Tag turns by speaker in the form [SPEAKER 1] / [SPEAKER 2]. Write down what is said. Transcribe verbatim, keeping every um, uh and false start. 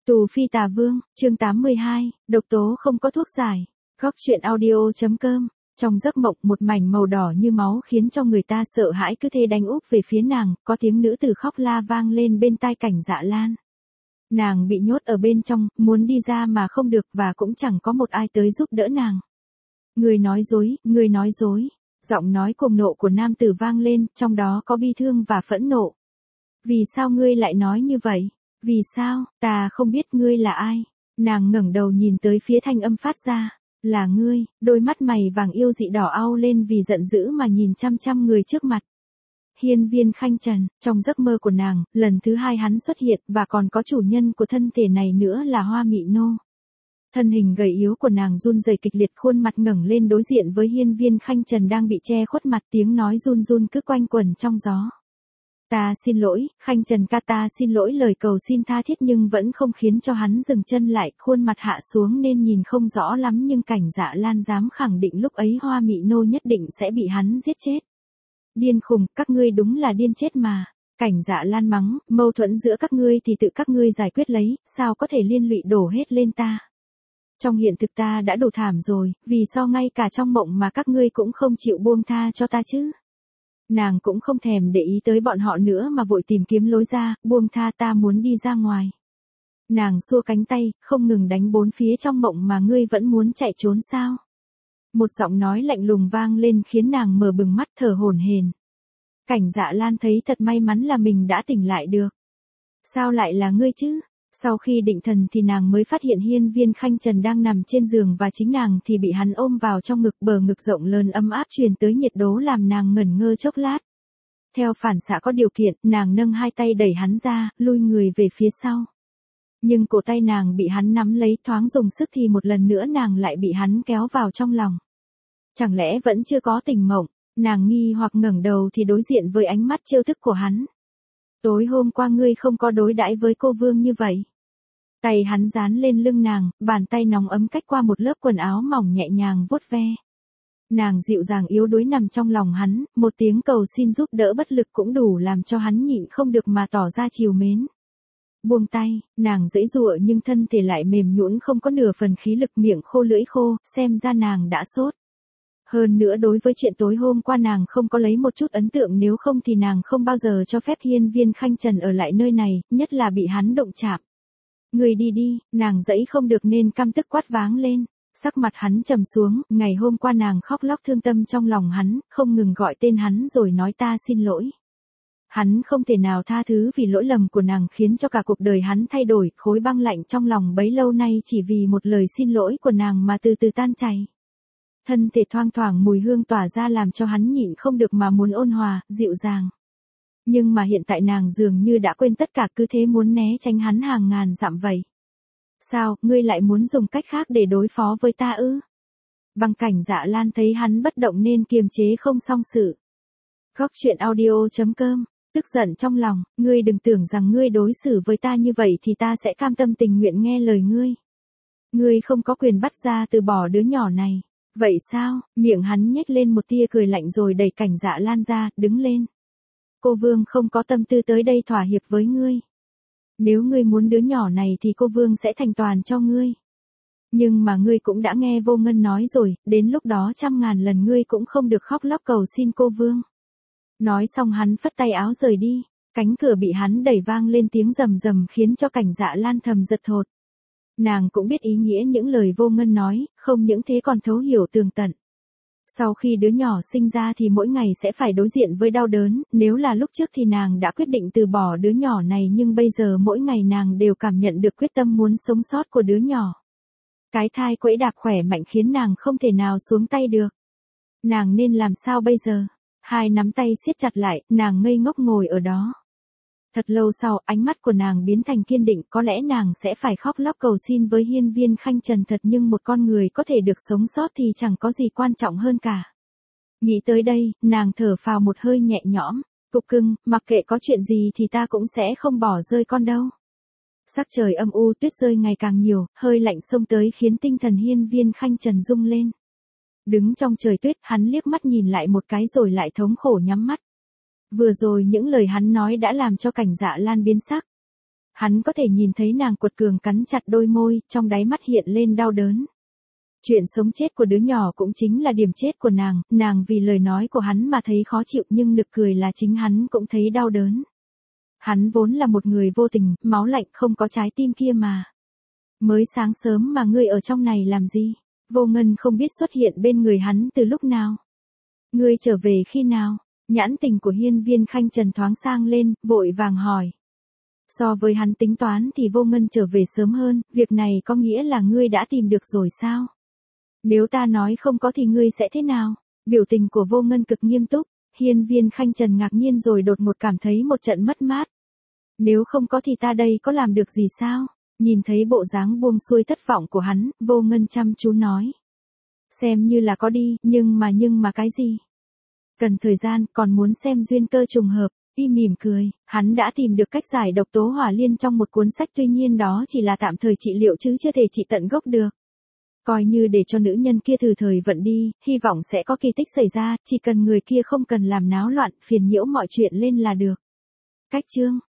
[SPEAKER 1] Tù Phi Tà Vương, chương tám mươi hai, độc tố không có thuốc giải. Góc truyện audio.com. Trong giấc mộng một mảnh màu đỏ như máu khiến cho người ta sợ hãi cứ thế đánh úp về phía nàng, có tiếng nữ tử khóc la vang lên bên tai Cảnh Dạ Lan. Nàng bị nhốt ở bên trong, muốn đi ra mà không được và cũng chẳng có một ai tới giúp đỡ nàng. Người nói dối, người nói dối. Giọng nói cuồng nộ của nam tử vang lên, trong đó có bi thương và phẫn nộ. Vì sao ngươi lại nói như vậy? Vì sao, ta không biết ngươi là ai. Nàng ngẩng đầu nhìn tới phía thanh âm phát ra. Là ngươi, đôi mắt mày vàng yêu dị đỏ au lên vì giận dữ mà nhìn chăm chăm người trước mặt. Hiên Viên Khanh Trần, trong giấc mơ của nàng, lần thứ hai hắn xuất hiện và còn có chủ nhân của thân thể này nữa là Hoa Mị Nô. Thân hình gầy yếu của nàng run rẩy kịch liệt, khuôn mặt ngẩng lên đối diện với Hiên Viên Khanh Trần đang bị che khuất mặt, tiếng nói run run cứ quanh quẩn trong gió. Ta xin lỗi, Khanh Trần ca, ta xin lỗi, lời cầu xin tha thiết nhưng vẫn không khiến cho hắn dừng chân lại, khuôn mặt hạ xuống nên nhìn không rõ lắm nhưng Cảnh Dạ Lan dám khẳng định lúc ấy Hoa Mị Nô nhất định sẽ bị hắn giết chết. Điên khùng, các ngươi đúng là điên chết mà. Cảnh Dạ Lan mắng, mâu thuẫn giữa các ngươi thì tự các ngươi giải quyết lấy, sao có thể liên lụy đổ hết lên ta. Trong hiện thực ta đã đủ thảm rồi, vì sao ngay cả trong mộng mà các ngươi cũng không chịu buông tha cho ta chứ. Nàng cũng không thèm để ý tới bọn họ nữa mà vội tìm kiếm lối ra, buông tha, ta muốn đi ra ngoài. Nàng xua cánh tay, không ngừng đánh bốn phía trong mộng mà ngươi vẫn muốn chạy trốn sao. Một giọng nói lạnh lùng vang lên khiến nàng mở bừng mắt thở hổn hển. Cảnh Dạ Lan thấy thật may mắn là mình đã tỉnh lại được. Sao lại là ngươi chứ? Sau khi định thần thì nàng mới phát hiện Hiên Viên Khanh Trần đang nằm trên giường và chính nàng thì bị hắn ôm vào trong ngực, bờ ngực rộng lớn ấm áp truyền tới nhiệt độ làm nàng ngẩn ngơ chốc lát. Theo phản xạ có điều kiện, nàng nâng hai tay đẩy hắn ra, lui người về phía sau. Nhưng cổ tay nàng bị hắn nắm lấy, thoáng dùng sức thì một lần nữa nàng lại bị hắn kéo vào trong lòng. Chẳng lẽ vẫn chưa có tỉnh mộng? Nàng nghi hoặc ngẩng đầu thì đối diện với ánh mắt trêu tức của hắn. Tối hôm qua ngươi không có đối đãi với cô Vương như vậy. Tay hắn dán lên lưng nàng, bàn tay nóng ấm cách qua một lớp quần áo mỏng nhẹ nhàng vuốt ve. Nàng dịu dàng yếu đuối nằm trong lòng hắn, một tiếng cầu xin giúp đỡ bất lực cũng đủ làm cho hắn nhịn không được mà tỏ ra trìu mến. Buông tay, nàng giãy giụa nhưng thân thể lại mềm nhũn không có nửa phần khí lực, miệng khô lưỡi khô, xem ra nàng đã sốt. Hơn nữa đối với chuyện tối hôm qua nàng không có lấy một chút ấn tượng, nếu không thì nàng không bao giờ cho phép Hiên Viên Khanh Trần ở lại nơi này, nhất là bị hắn động chạm. Người đi đi, nàng dãy không được nên căm tức quát váng lên. Sắc mặt hắn trầm xuống, ngày hôm qua nàng khóc lóc thương tâm trong lòng hắn, không ngừng gọi tên hắn rồi nói ta xin lỗi. Hắn không thể nào tha thứ vì lỗi lầm của nàng khiến cho cả cuộc đời hắn thay đổi, khối băng lạnh trong lòng bấy lâu nay chỉ vì một lời xin lỗi của nàng mà từ từ tan chảy. Thân thể thoang thoảng mùi hương tỏa ra làm cho hắn nhịn không được mà muốn ôn hòa, dịu dàng. Nhưng mà hiện tại nàng dường như đã quên tất cả, cứ thế muốn né tránh hắn hàng ngàn dặm vậy. Sao, ngươi lại muốn dùng cách khác để đối phó với ta ư? Bằng Cảnh Dạ Lan thấy hắn bất động nên kiềm chế không xong sự. Góc truyện audio.com. Tức giận trong lòng, ngươi đừng tưởng rằng ngươi đối xử với ta như vậy thì ta sẽ cam tâm tình nguyện nghe lời ngươi. Ngươi không có quyền bắt ra từ bỏ đứa nhỏ này. Vậy sao? Miệng hắn nhếch lên một tia cười lạnh rồi đẩy Cảnh Dạ Lan ra, đứng lên. Cô Vương không có tâm tư tới đây thỏa hiệp với ngươi. Nếu ngươi muốn đứa nhỏ này thì cô Vương sẽ thành toàn cho ngươi. Nhưng mà ngươi cũng đã nghe Vô Ngân nói rồi, đến lúc đó trăm ngàn lần ngươi cũng không được khóc lóc cầu xin cô Vương. Nói xong hắn phất tay áo rời đi, cánh cửa bị hắn đẩy vang lên tiếng rầm rầm khiến cho Cảnh Dạ Lan thầm giật thột. Nàng cũng biết ý nghĩa những lời Vô Ngân nói, không những thế còn thấu hiểu tường tận. Sau khi đứa nhỏ sinh ra thì mỗi ngày sẽ phải đối diện với đau đớn, nếu là lúc trước thì nàng đã quyết định từ bỏ đứa nhỏ này nhưng bây giờ mỗi ngày nàng đều cảm nhận được quyết tâm muốn sống sót của đứa nhỏ. Cái thai quẫy đạp khỏe mạnh khiến nàng không thể nào xuống tay được. Nàng nên làm sao bây giờ? Hai nắm tay siết chặt lại, nàng ngây ngốc ngồi ở đó. Thật lâu sau, ánh mắt của nàng biến thành kiên định, có lẽ nàng sẽ phải khóc lóc cầu xin với Hiên Viên Khanh Trần thật, nhưng một con người có thể được sống sót thì chẳng có gì quan trọng hơn cả. Nghĩ tới đây, nàng thở phào một hơi nhẹ nhõm, cục cưng, mặc kệ có chuyện gì thì ta cũng sẽ không bỏ rơi con đâu. Sắc trời âm u, tuyết rơi ngày càng nhiều, hơi lạnh xông tới khiến tinh thần Hiên Viên Khanh Trần rung lên. Đứng trong trời tuyết, hắn liếc mắt nhìn lại một cái rồi lại thống khổ nhắm mắt. Vừa rồi những lời hắn nói đã làm cho Cảnh Dạ Lan biến sắc. Hắn có thể nhìn thấy nàng cuột cường cắn chặt đôi môi, trong đáy mắt hiện lên đau đớn. Chuyện sống chết của đứa nhỏ cũng chính là điểm chết của nàng, nàng vì lời nói của hắn mà thấy khó chịu nhưng nực cười là chính hắn cũng thấy đau đớn. Hắn vốn là một người vô tình, máu lạnh không có trái tim kia mà. Mới sáng sớm mà ngươi ở trong này làm gì? Vô Ngân không biết xuất hiện bên người hắn từ lúc nào. Ngươi trở về khi nào? Nhãn tình của Hiên Viên Khanh Trần thoáng sang lên, vội vàng hỏi. So với hắn tính toán thì Vô Ngân trở về sớm hơn, việc này có nghĩa là ngươi đã tìm được rồi sao? Nếu ta nói không có thì ngươi sẽ thế nào? Biểu tình của Vô Ngân cực nghiêm túc, Hiên Viên Khanh Trần ngạc nhiên rồi đột ngột cảm thấy một trận mất mát. Nếu không có thì ta đây có làm được gì sao? Nhìn thấy bộ dáng buông xuôi thất vọng của hắn, Vô Ngân chăm chú nói. Xem như là có đi, nhưng mà nhưng mà cái gì? Cần thời gian, còn muốn xem duyên cơ trùng hợp. Y mỉm cười, hắn đã tìm được cách giải độc tố hỏa liên trong một cuốn sách, tuy nhiên đó chỉ là tạm thời trị liệu chứ chưa thể trị tận gốc được. Coi như để cho nữ nhân kia thử thời vận đi, hy vọng sẽ có kỳ tích xảy ra, chỉ cần người kia không cần làm náo loạn, phiền nhiễu mọi chuyện lên là được. Cách chương